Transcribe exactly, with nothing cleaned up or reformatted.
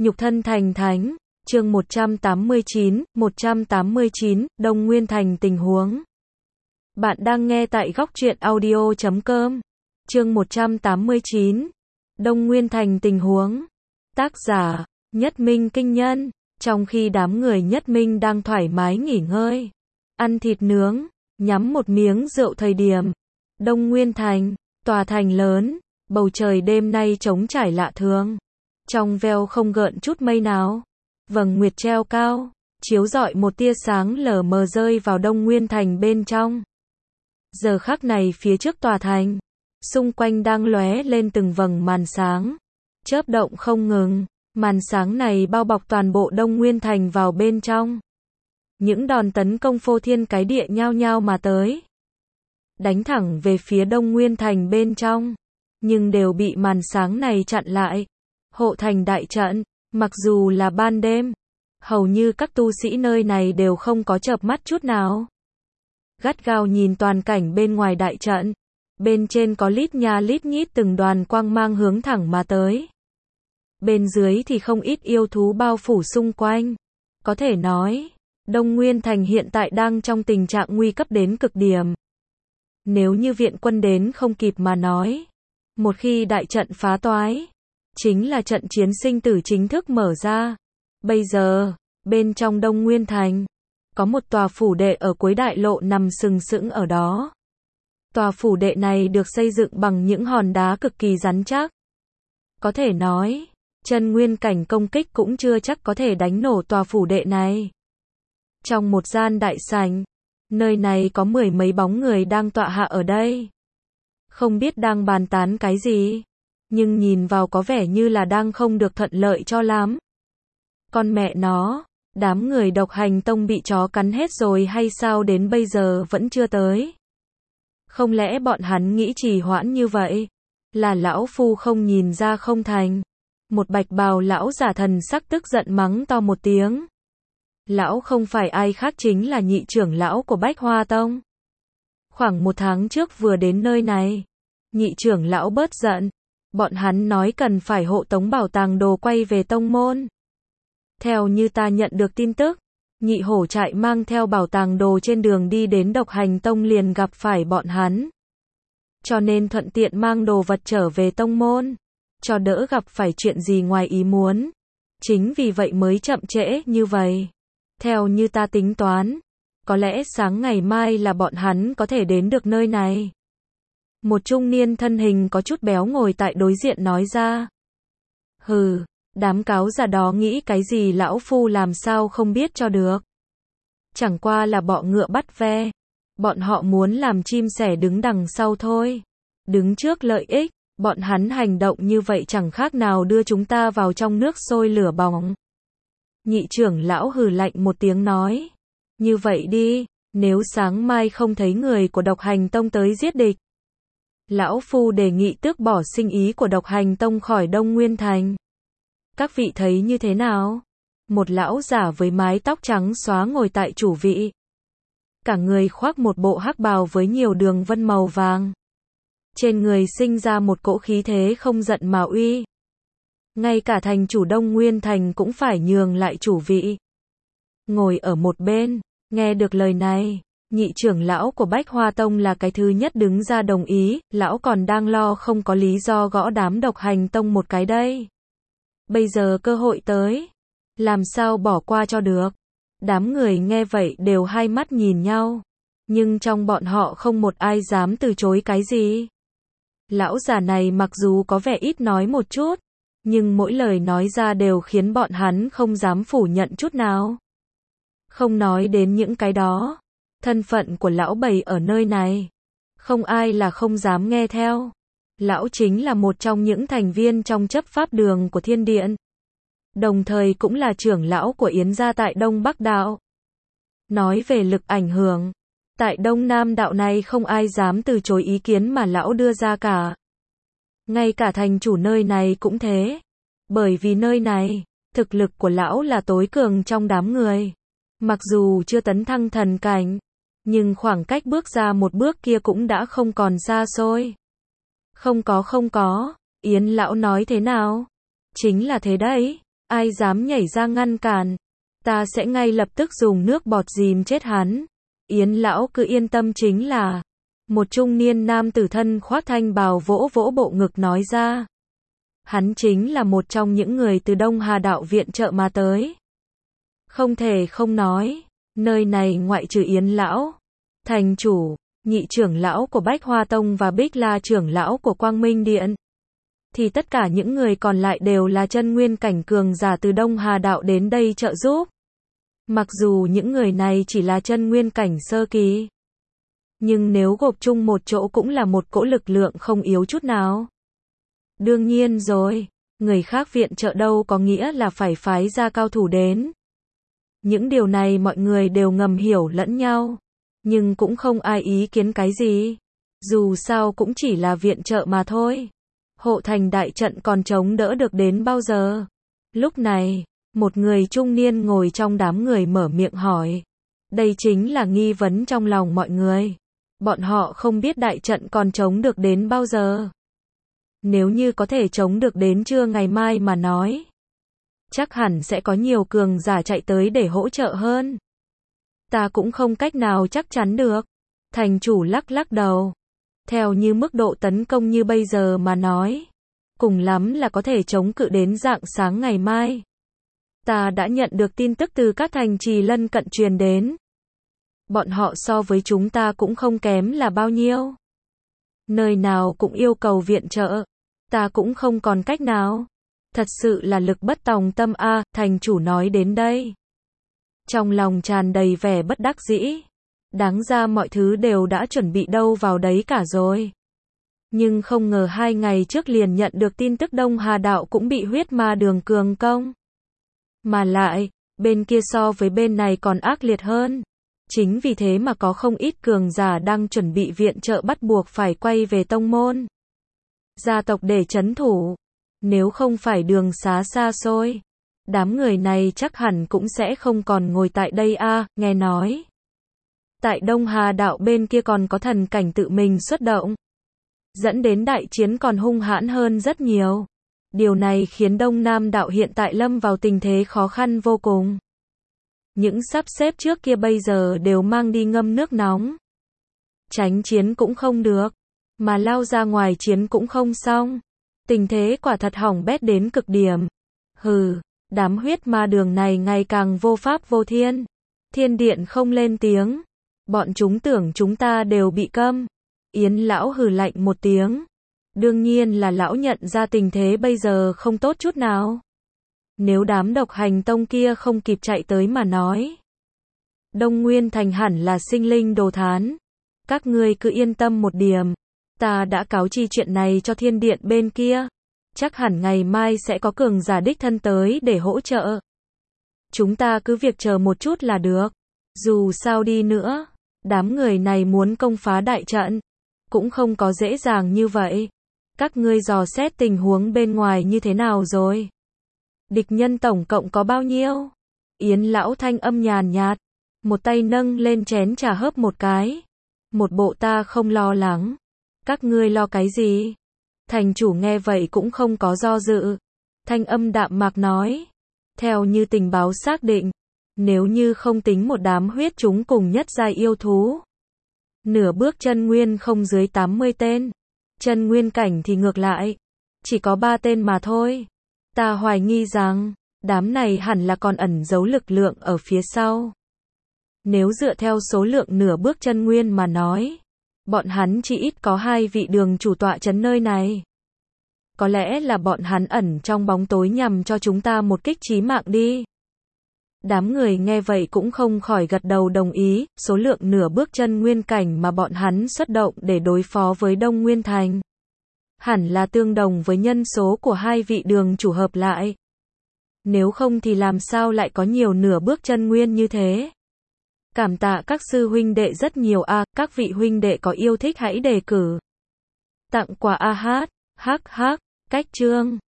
Nhục thân thành thánh, chương một trăm tám mươi chín, một trăm tám mươi chín, Đông Nguyên Thành tình huống. Bạn đang nghe tại góc truyện audio chấm com. Chương một trăm tám mươi chín, Đông Nguyên Thành tình huống. Tác giả, Nhất Minh Kinh Nhân. Trong khi đám người Nhất Minh đang thoải mái nghỉ ngơi, ăn thịt nướng, nhắm một miếng rượu thời điểm, Đông Nguyên Thành, tòa thành lớn, bầu trời đêm nay trống trải lạ thường. Trong veo không gợn chút mây nào. Vầng nguyệt treo cao, chiếu rọi một tia sáng lờ mờ rơi vào Đông Nguyên Thành bên trong. Giờ khắc này phía trước tòa thành, xung quanh đang lóe lên từng vầng màn sáng, chớp động không ngừng. Màn sáng này bao bọc toàn bộ Đông Nguyên Thành vào bên trong. Những đòn tấn công phô thiên cái địa nhao nhao mà tới, đánh thẳng về phía Đông Nguyên Thành bên trong, nhưng đều bị màn sáng này chặn lại. Hộ thành đại trận, mặc dù là ban đêm, hầu như các tu sĩ nơi này đều không có chợp mắt chút nào. Gắt gao nhìn toàn cảnh bên ngoài đại trận, bên trên có lít nha lít nhít từng đoàn quang mang hướng thẳng mà tới. Bên dưới thì không ít yêu thú bao phủ xung quanh. Có thể nói, Đông Nguyên Thành hiện tại đang trong tình trạng nguy cấp đến cực điểm. Nếu như viện quân đến không kịp mà nói, một khi đại trận phá toái, chính là trận chiến sinh tử chính thức mở ra. Bây giờ, bên trong Đông Nguyên Thành, có một tòa phủ đệ ở cuối đại lộ nằm sừng sững ở đó. Tòa phủ đệ này được xây dựng bằng những hòn đá cực kỳ rắn chắc. Có thể nói, chân nguyên cảnh công kích cũng chưa chắc có thể đánh nổ tòa phủ đệ này. Trong một gian đại sảnh, nơi này có mười mấy bóng người đang tọa hạ ở đây. Không biết đang bàn tán cái gì, nhưng nhìn vào có vẻ như là đang không được thuận lợi cho lắm. Con mẹ nó, đám người Độc Hành Tông bị chó cắn hết rồi hay sao đến bây giờ vẫn chưa tới? Không lẽ bọn hắn nghĩ trì hoãn như vậy, là lão phu không nhìn ra không thành? Một bạch bào lão giả thần sắc tức giận mắng to một tiếng. Lão không phải ai khác chính là nhị trưởng lão của Bách Hoa Tông. Khoảng một tháng trước vừa đến nơi này, nhị trưởng lão bớt giận. Bọn hắn nói cần phải hộ tống bảo tàng đồ quay về tông môn. Theo như ta nhận được tin tức, nhị hổ trại mang theo bảo tàng đồ trên đường đi đến Độc Hành Tông liền gặp phải bọn hắn. Cho nên thuận tiện mang đồ vật trở về tông môn, cho đỡ gặp phải chuyện gì ngoài ý muốn. Chính vì vậy mới chậm trễ như vậy. Theo như ta tính toán, có lẽ sáng ngày mai là bọn hắn có thể đến được nơi này. Một trung niên thân hình có chút béo ngồi tại đối diện nói ra. Hừ, đám cáo già đó nghĩ cái gì lão phu làm sao không biết cho được. Chẳng qua là bọ ngựa bắt ve. Bọn họ muốn làm chim sẻ đứng đằng sau thôi. Đứng trước lợi ích, bọn hắn hành động như vậy chẳng khác nào đưa chúng ta vào trong nước sôi lửa bỏng. Nhị trưởng lão hừ lạnh một tiếng nói. Như vậy đi, nếu sáng mai không thấy người của Độc Hành Tông tới giết địch, lão phu đề nghị tước bỏ sinh ý của Độc Hành Tông khỏi Đông Nguyên Thành. Các vị thấy như thế nào? Một lão giả với mái tóc trắng xóa ngồi tại chủ vị. Cả người khoác một bộ hắc bào với nhiều đường vân màu vàng. Trên người sinh ra một cỗ khí thế không giận mà uy. Ngay cả thành chủ Đông Nguyên Thành cũng phải nhường lại chủ vị. Ngồi ở một bên, nghe được lời này, nhị trưởng lão của Bách Hoa Tông là cái thứ nhất đứng ra đồng ý, lão còn đang lo không có lý do gõ đám Độc Hành Tông một cái đây. Bây giờ cơ hội tới, làm sao bỏ qua cho được. Đám người nghe vậy đều hai mắt nhìn nhau, nhưng trong bọn họ không một ai dám từ chối cái gì. Lão già này mặc dù có vẻ ít nói một chút, nhưng mỗi lời nói ra đều khiến bọn hắn không dám phủ nhận chút nào. Không nói đến những cái đó, thân phận của lão bảy ở nơi này, không ai là không dám nghe theo. Lão chính là một trong những thành viên trong chấp pháp đường của Thiên Điện, đồng thời cũng là trưởng lão của Yến gia tại Đông Bắc Đạo. Nói về lực ảnh hưởng, tại Đông Nam Đạo này không ai dám từ chối ý kiến mà lão đưa ra cả. Ngay cả thành chủ nơi này cũng thế. Bởi vì nơi này, thực lực của lão là tối cường trong đám người. Mặc dù chưa tấn thăng thần cảnh, nhưng khoảng cách bước ra một bước kia cũng đã không còn xa xôi. Không có không có, Yến lão nói thế nào? Chính là thế đấy. ai dám nhảy ra ngăn cản, ta sẽ ngay lập tức dùng nước bọt dìm chết hắn. Yến lão cứ yên tâm chính là, một trung niên nam tử thân khoác thanh bào vỗ vỗ bộ ngực nói ra. Hắn chính là một trong những người từ Đông Hà đạo viện trợ mà tới. Không thể không nói, nơi này ngoại trừ Yến lão, thành chủ, nhị trưởng lão của Bách Hoa Tông và Bích La trưởng lão của Quang Minh Điện, thì tất cả những người còn lại đều là chân nguyên cảnh cường giả từ Đông Hà đạo đến đây trợ giúp. Mặc dù những người này chỉ là chân nguyên cảnh sơ kỳ, nhưng nếu gộp chung một chỗ cũng là một cỗ lực lượng không yếu chút nào. Đương nhiên rồi, người khác viện trợ đâu có nghĩa là phải phái ra cao thủ đến. Những điều này mọi người đều ngầm hiểu lẫn nhau, nhưng cũng không ai ý kiến cái gì. Dù sao cũng chỉ là viện trợ mà thôi. Hộ thành đại trận còn chống đỡ được đến bao giờ? Lúc này, một người trung niên ngồi trong đám người mở miệng hỏi. Đây chính là nghi vấn trong lòng mọi người. Bọn họ không biết đại trận còn chống được đến bao giờ. Nếu như có thể chống được đến trưa ngày mai mà nói, chắc hẳn sẽ có nhiều cường giả chạy tới để hỗ trợ hơn. Ta cũng không cách nào chắc chắn được. Thành chủ lắc lắc đầu. Theo như mức độ tấn công như bây giờ mà nói, cùng lắm là có thể chống cự đến rạng sáng ngày mai. Ta đã nhận được tin tức từ các thành trì lân cận truyền đến. Bọn họ so với chúng ta cũng không kém là bao nhiêu. Nơi nào cũng yêu cầu viện trợ. Ta cũng không còn cách nào. Thật sự là lực bất tòng tâm a, à, thành chủ nói đến đây. Trong lòng tràn đầy vẻ bất đắc dĩ. Đáng ra mọi thứ đều đã chuẩn bị đâu vào đấy cả rồi. Nhưng không ngờ hai ngày trước liền nhận được tin tức Đông Hà đạo cũng bị huyết ma đường cường công. Mà lại, bên kia so với bên này còn ác liệt hơn. Chính vì thế mà có không ít cường giả đang chuẩn bị viện trợ bắt buộc phải quay về tông môn, gia tộc để trấn thủ. Nếu không phải đường xá xa xôi, đám người này chắc hẳn cũng sẽ không còn ngồi tại đây a, à, nghe nói. Tại Đông Hà đạo bên kia còn có thần cảnh tự mình xuất động, dẫn đến đại chiến còn hung hãn hơn rất nhiều. Điều này khiến Đông Nam đạo hiện tại lâm vào tình thế khó khăn vô cùng. Những sắp xếp trước kia bây giờ đều mang đi ngâm nước nóng. Tránh chiến cũng không được, mà lao ra ngoài chiến cũng không xong. Tình thế quả thật hỏng bét đến cực điểm. Hừ, đám huyết ma đường này ngày càng vô pháp vô thiên. Thiên điện không lên tiếng. Bọn chúng tưởng chúng ta đều bị câm. Yến lão hừ lạnh một tiếng. Đương nhiên là lão nhận ra tình thế bây giờ không tốt chút nào. Nếu đám độc hành tông kia không kịp chạy tới mà nói, Đông Nguyên Thành hẳn là sinh linh đồ thán. Các ngươi cứ yên tâm một điểm. Ta đã cáo chi chuyện này cho thiên điện bên kia. Chắc hẳn ngày mai sẽ có cường giả đích thân tới để hỗ trợ. Chúng ta cứ việc chờ một chút là được. Dù sao đi nữa, đám người này muốn công phá đại trận cũng không có dễ dàng như vậy. Các ngươi dò xét tình huống bên ngoài như thế nào rồi? Địch nhân tổng cộng có bao nhiêu? Yến lão thanh âm nhàn nhạt, một tay nâng lên chén trà hớp một cái. Một bộ ta không lo lắng. Các ngươi lo cái gì? Thành chủ nghe vậy cũng không có do dự. Thanh âm đạm mạc nói. Theo như tình báo xác định, nếu như không tính một đám huyết chúng cùng nhất giai yêu thú, nửa bước chân nguyên không dưới tám mươi tên. Chân nguyên cảnh thì ngược lại, chỉ có ba tên mà thôi. Ta hoài nghi rằng, đám này hẳn là còn ẩn giấu lực lượng ở phía sau. Nếu dựa theo số lượng nửa bước chân nguyên mà nói, bọn hắn chỉ ít có hai vị đường chủ tọa trấn nơi này. Có lẽ là bọn hắn ẩn trong bóng tối nhằm cho chúng ta một kích chí mạng đi. Đám người nghe vậy cũng không khỏi gật đầu đồng ý, số lượng nửa bước chân nguyên cảnh mà bọn hắn xuất động để đối phó với Đông Nguyên Thành hẳn là tương đồng với nhân số của hai vị đường chủ hợp lại. Nếu không thì làm sao lại có nhiều nửa bước chân nguyên như thế? Cảm tạ các sư huynh đệ rất nhiều a, à, các vị huynh đệ có yêu thích hãy đề cử. Tặng quà a hát, hắc hắc, cách chương.